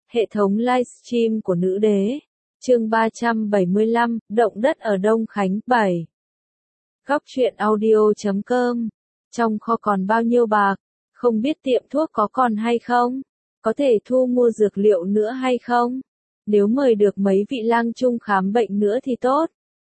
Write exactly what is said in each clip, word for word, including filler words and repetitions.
Hệ thống livestream của nữ đế. Chương ba trăm bảy mươi lăm, động đất ở Đông Khánh. bảy. Góc truyện audio chấm com. Trong kho còn bao nhiêu bạc? Không biết tiệm thuốc có còn hay không? Có thể thu mua dược liệu nữa hay không? Nếu mời được mấy vị lang trung khám bệnh nữa thì tốt.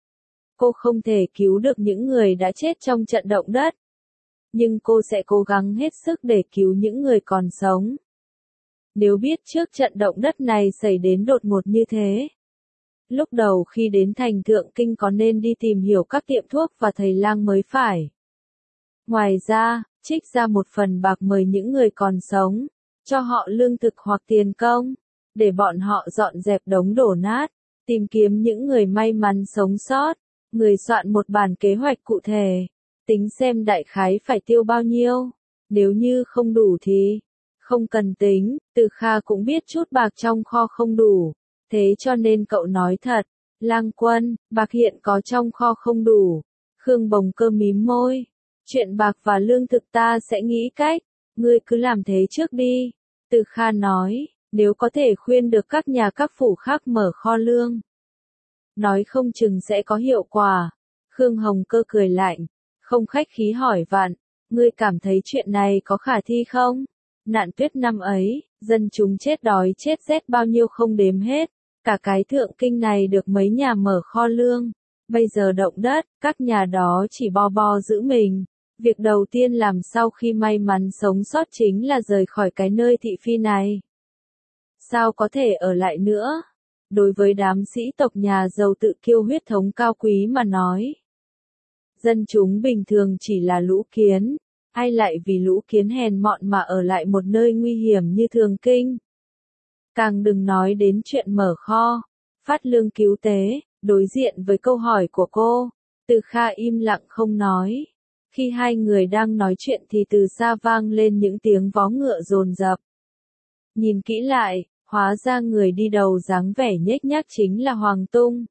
Cô không thể cứu được những người đã chết trong trận động đất. Nhưng cô sẽ cố gắng hết sức để cứu những người còn sống. Nếu biết trước trận động đất này xảy đến đột ngột như thế. Lúc đầu khi đến thành Thượng Kinh có nên đi tìm hiểu các tiệm thuốc và thầy lang mới phải. Ngoài ra, trích ra một phần bạc mời những người còn sống, cho họ lương thực hoặc tiền công, để bọn họ dọn dẹp đống đổ nát, tìm kiếm những người may mắn sống sót. Người soạn một bản kế hoạch cụ thể, tính xem đại khái phải tiêu bao nhiêu, nếu như không đủ thì không cần tính. Từ Kha cũng biết chút bạc trong kho không đủ, thế cho nên cậu nói thật, Lang Quân, bạc hiện có trong kho không đủ. Khương Bồng Cơ mím môi, chuyện bạc và lương thực ta sẽ nghĩ cách, ngươi cứ làm thế trước đi. Từ Kha nói, nếu có thể khuyên được các nhà các phủ khác mở kho lương, nói không chừng sẽ có hiệu quả. Khương Hồng Cơ cười lạnh, không khách khí hỏi vặn, ngươi cảm thấy chuyện này có khả thi không? Nạn tuyết năm ấy, dân chúng chết đói chết rét bao nhiêu không đếm hết, cả cái Thượng Kinh này được mấy nhà mở kho lương. Bây giờ động đất, các nhà đó chỉ bo bo giữ mình. Việc đầu tiên làm sau khi may mắn sống sót chính là rời khỏi cái nơi thị phi này. Sao có thể ở lại nữa? Đối với đám sĩ tộc nhà giàu tự kiêu huyết thống cao quý mà nói, dân chúng bình thường chỉ là lũ kiến, ai lại vì lũ kiến hèn mọn mà ở lại một nơi nguy hiểm như Thượng Kinh. Càng đừng nói đến chuyện mở kho, phát lương cứu tế. Đối diện với câu hỏi của cô, Từ Kha im lặng không nói. Khi hai người đang nói chuyện thì từ xa vang lên những tiếng vó ngựa dồn dập. Nhìn kỹ lại, hóa ra người đi đầu dáng vẻ nhếch nhác chính là Hoàng Tung.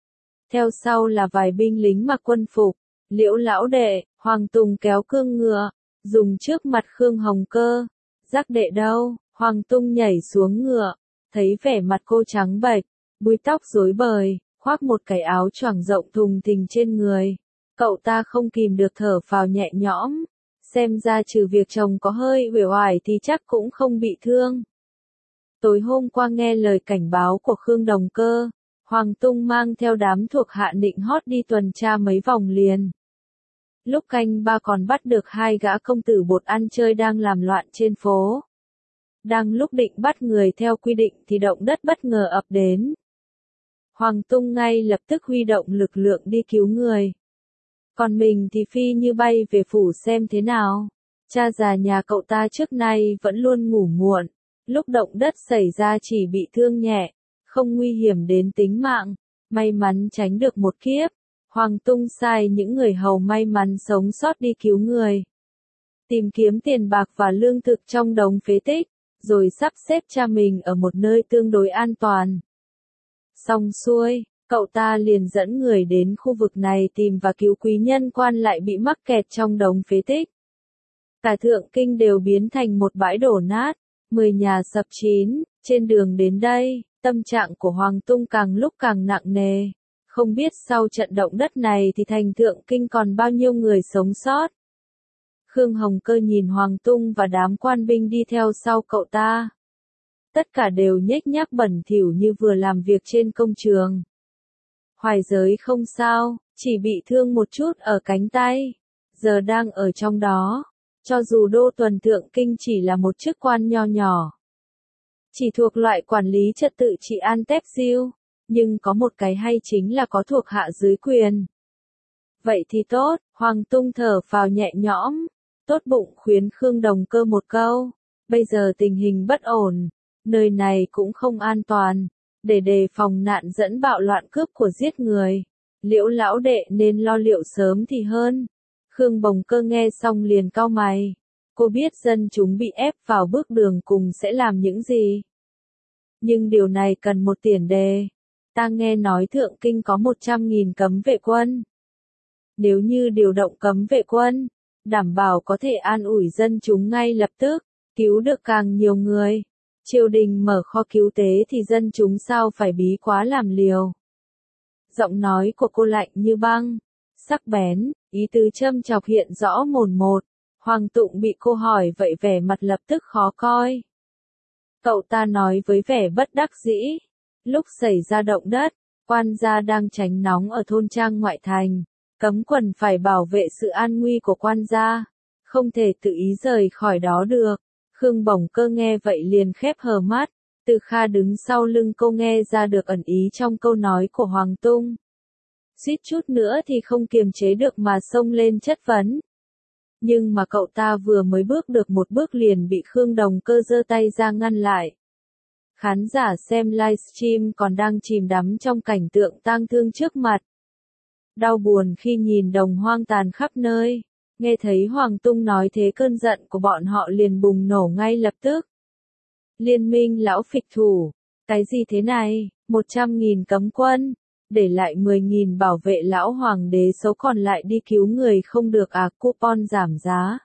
Theo sau là vài binh lính mặc quân phục. Liễu lão đệ, Hoàng Tung kéo cương ngựa, dùng trước mặt Khương Hồng Cơ. Giác đệ đâu? Hoàng Tung nhảy xuống ngựa, thấy vẻ mặt cô trắng bệch, búi tóc rối bời, khoác một cái áo choàng rộng thùng thình trên người. Cậu ta không kìm được thở phào nhẹ nhõm, xem ra trừ việc chồng có hơi uể oải thì chắc cũng không bị thương. Tối hôm qua nghe lời cảnh báo của Khương Đồng Cơ, Hoàng Tung mang theo đám thuộc hạ định hót đi tuần tra mấy vòng liền. Lúc canh ba còn bắt được hai gã công tử bột ăn chơi đang làm loạn trên phố. Đang lúc định bắt người theo quy định thì động đất bất ngờ ập đến. Hoàng Tung ngay lập tức huy động lực lượng đi cứu người. Còn mình thì phi như bay về phủ xem thế nào. Cha già nhà cậu ta trước nay vẫn luôn ngủ muộn. Lúc động đất xảy ra chỉ bị thương nhẹ, không nguy hiểm đến tính mạng, may mắn tránh được một kiếp. Hoàng Tung sai những người hầu may mắn sống sót đi cứu người, tìm kiếm tiền bạc và lương thực trong đống phế tích, rồi sắp xếp cha mình ở một nơi tương đối an toàn. Xong xuôi, cậu ta liền dẫn người đến khu vực này tìm và cứu quý nhân quan lại bị mắc kẹt trong đống phế tích. Cả Thượng Kinh đều biến thành một bãi đổ nát. Mười nhà sập chín. Trên đường đến đây, tâm trạng của Hoàng Tung càng lúc càng nặng nề. Không biết sau trận động đất này thì thành Thượng Kinh còn bao nhiêu người sống sót. Khương Hồng Cơ nhìn Hoàng Tung và đám quan binh đi theo sau cậu ta. Tất cả đều nhếch nhác bẩn thỉu như vừa làm việc trên công trường. Hoài Giới không sao, chỉ bị thương một chút ở cánh tay. Giờ đang ở trong đó. Cho dù đô tuần Thượng Kinh chỉ là một chức quan nho nhỏ, chỉ thuộc loại quản lý trật tự trị an tép diêu, nhưng có một cái hay chính là có thuộc hạ dưới quyền. Vậy thì tốt, Hoàng Tung thở phào nhẹ nhõm, tốt bụng khuyến Khương Đồng Cơ một câu. Bây giờ tình hình bất ổn, nơi này cũng không an toàn, để đề phòng nạn dẫn bạo loạn cướp của giết người. Liễu lão đệ nên lo liệu sớm thì hơn. Khương Bồng Cơ nghe xong liền cau mày. Cô biết dân chúng bị ép vào bước đường cùng sẽ làm những gì. Nhưng điều này cần một tiền đề. Ta nghe nói Thượng Kinh có một trăm nghìn cấm vệ quân. Nếu như điều động cấm vệ quân, đảm bảo có thể an ủi dân chúng ngay lập tức, cứu được càng nhiều người. Triều đình mở kho cứu tế thì dân chúng sao phải bí quá làm liều. Giọng nói của cô lạnh như băng, sắc bén, ý tứ châm chọc hiện rõ mồn một. Hoàng Tụng bị cô hỏi vậy vẻ mặt lập tức khó coi. Cậu ta nói với vẻ bất đắc dĩ. Lúc xảy ra động đất, quan gia đang tránh nóng ở thôn trang ngoại thành. Cấm quần phải bảo vệ sự an nguy của quan gia. Không thể tự ý rời khỏi đó được. Khương Bổng Cơ nghe vậy liền khép hờ mắt. Từ Kha đứng sau lưng cô nghe ra được ẩn ý trong câu nói của Hoàng Tung. Suýt chút nữa thì không kiềm chế được mà xông lên chất vấn. Nhưng mà cậu ta vừa mới bước được một bước liền bị Khương Đồng Cơ giơ tay ra ngăn lại. Khán giả xem livestream còn đang chìm đắm trong cảnh tượng tang thương trước mặt. Đau buồn khi nhìn đồng hoang tàn khắp nơi. Nghe thấy Hoàng Tung nói thế cơn giận của bọn họ liền bùng nổ ngay lập tức. Liên minh lão phịch thủ. Cái gì thế này? một trăm nghìn cấm quân. Để lại mười nghìn bảo vệ lão hoàng đế xấu còn lại đi cứu người không được à, coupon giảm giá.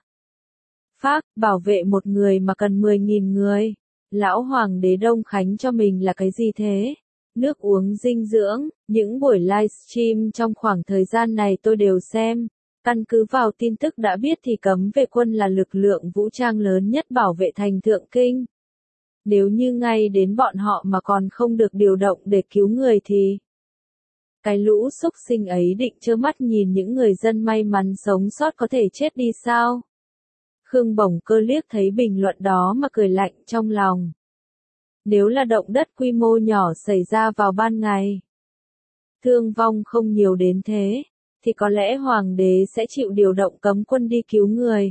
Phác, bảo vệ một người mà cần mười nghìn người. Lão hoàng đế Đông Khánh cho mình là cái gì thế? Nước uống dinh dưỡng, những buổi livestream trong khoảng thời gian này tôi đều xem. Căn cứ vào tin tức đã biết thì cấm vệ quân là lực lượng vũ trang lớn nhất bảo vệ thành Thượng Kinh. Nếu như ngay đến bọn họ mà còn không được điều động để cứu người thì... Cái lũ xúc sinh ấy định trơ mắt nhìn những người dân may mắn sống sót có thể chết đi sao? Khương Bổng Cơ liếc thấy bình luận đó mà cười lạnh trong lòng. Nếu là động đất quy mô nhỏ xảy ra vào ban ngày, thương vong không nhiều đến thế, thì có lẽ hoàng đế sẽ chịu điều động cấm quân đi cứu người.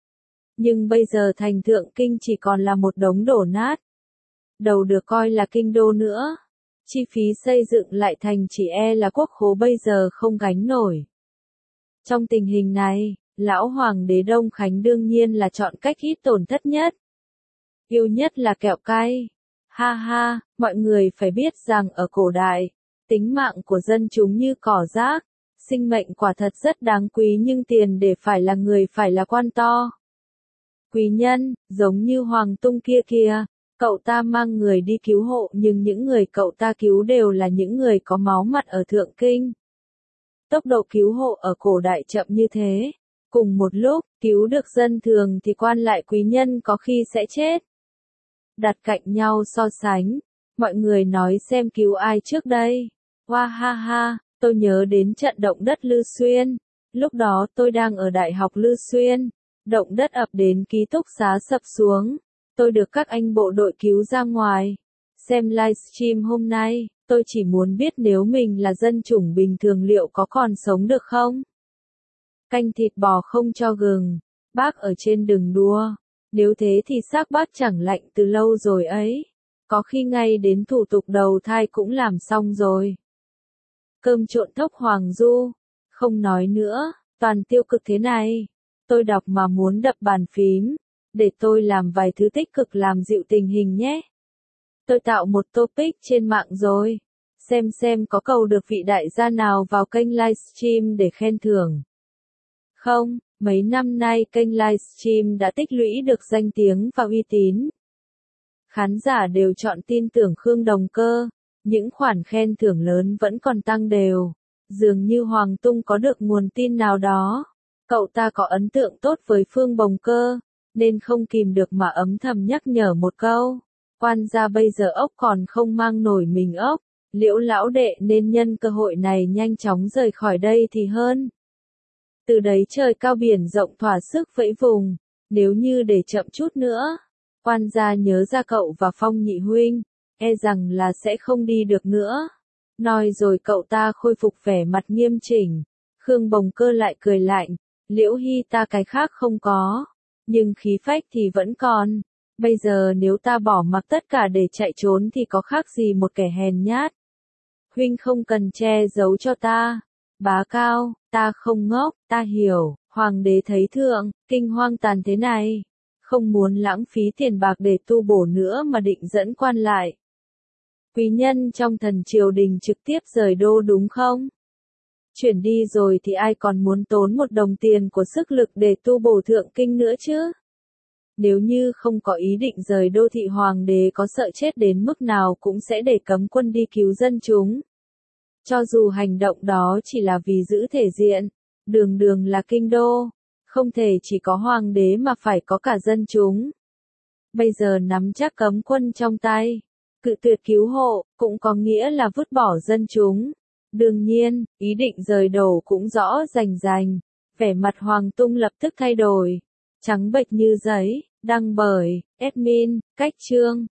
Nhưng bây giờ thành Thượng Kinh chỉ còn là một đống đổ nát. Đầu được coi là kinh đô nữa. Chi phí xây dựng lại thành chỉ e là quốc khố bây giờ không gánh nổi. Trong tình hình này, lão hoàng đế Đông Khánh đương nhiên là chọn cách ít tổn thất nhất. Yêu nhất là kẹo cay. Ha ha, mọi người phải biết rằng ở cổ đại, tính mạng của dân chúng như cỏ rác, sinh mệnh quả thật rất đáng quý nhưng tiền để phải là người phải là quan to. Quý nhân, giống như Hoàng Tung kia kìa. Cậu ta mang người đi cứu hộ nhưng những người cậu ta cứu đều là những người có máu mặt ở Thượng Kinh. Tốc độ cứu hộ ở cổ đại chậm như thế. Cùng một lúc, cứu được dân thường thì quan lại quý nhân có khi sẽ chết. Đặt cạnh nhau so sánh. Mọi người nói xem cứu ai trước đây. Hoa ha ha, tôi nhớ đến trận động đất Lư Xuyên. Lúc đó tôi đang ở Đại học Lư Xuyên. Động đất ập đến ký túc xá sập xuống. Tôi được các anh bộ đội cứu ra ngoài. Xem livestream hôm nay, tôi chỉ muốn biết nếu mình là dân chủng bình thường liệu có còn sống được không? Canh thịt bò không cho gừng. Bác ở trên đừng đua. Nếu thế thì xác bác chẳng lạnh từ lâu rồi ấy. Có khi ngay đến thủ tục đầu thai cũng làm xong rồi. Cơm trộn thóc Hoàng Du. Không nói nữa, toàn tiêu cực thế này. Tôi đọc mà muốn đập bàn phím. Để tôi làm vài thứ tích cực làm dịu tình hình nhé. Tôi tạo một topic trên mạng rồi. Xem xem có cầu được vị đại gia nào vào kênh livestream để khen thưởng. Không, mấy năm nay kênh livestream đã tích lũy được danh tiếng và uy tín. Khán giả đều chọn tin tưởng Khương Đồng Cơ. Những khoản khen thưởng lớn vẫn còn tăng đều. Dường như Hoàng Tung có được nguồn tin nào đó. Cậu ta có ấn tượng tốt với Phương Bồng Cơ. Nên không kìm được mà ấm thầm nhắc nhở một câu. Quan gia bây giờ ốc còn không mang nổi mình ốc. Liễu lão đệ nên nhân cơ hội này nhanh chóng rời khỏi đây thì hơn. Từ đấy trời cao biển rộng thỏa sức vẫy vùng. Nếu như để chậm chút nữa. Quan gia nhớ ra cậu và Phong nhị huynh. E rằng là sẽ không đi được nữa. Nói rồi cậu ta khôi phục vẻ mặt nghiêm chỉnh. Khương Bồng Cơ lại cười lạnh. Liễu Hy ta cái khác không có. Nhưng khí phách thì vẫn còn. Bây giờ nếu ta bỏ mặc tất cả để chạy trốn thì có khác gì một kẻ hèn nhát. Huynh không cần che giấu cho ta. Bá Cao, ta không ngốc, ta hiểu. Hoàng đế thấy thượng, kinh hoang tàn thế này. Không muốn lãng phí tiền bạc để tu bổ nữa mà định dẫn quan lại. Quý nhân trong thần triều đình trực tiếp rời đô đúng không? Chuyển đi rồi thì ai còn muốn tốn một đồng tiền của sức lực để tu bổ Thượng Kinh nữa chứ? Nếu như không có ý định rời đô thị hoàng đế có sợ chết đến mức nào cũng sẽ để cấm quân đi cứu dân chúng. Cho dù hành động đó chỉ là vì giữ thể diện, đường đường là kinh đô, không thể chỉ có hoàng đế mà phải có cả dân chúng. Bây giờ nắm chắc cấm quân trong tay, cự tuyệt cứu hộ, cũng có nghĩa là vứt bỏ dân chúng. Đương nhiên, ý định rời đổ cũng rõ rành rành, vẻ mặt Hoàng Tung lập tức thay đổi, trắng bệch như giấy, đăng bởi, admin, cách chương.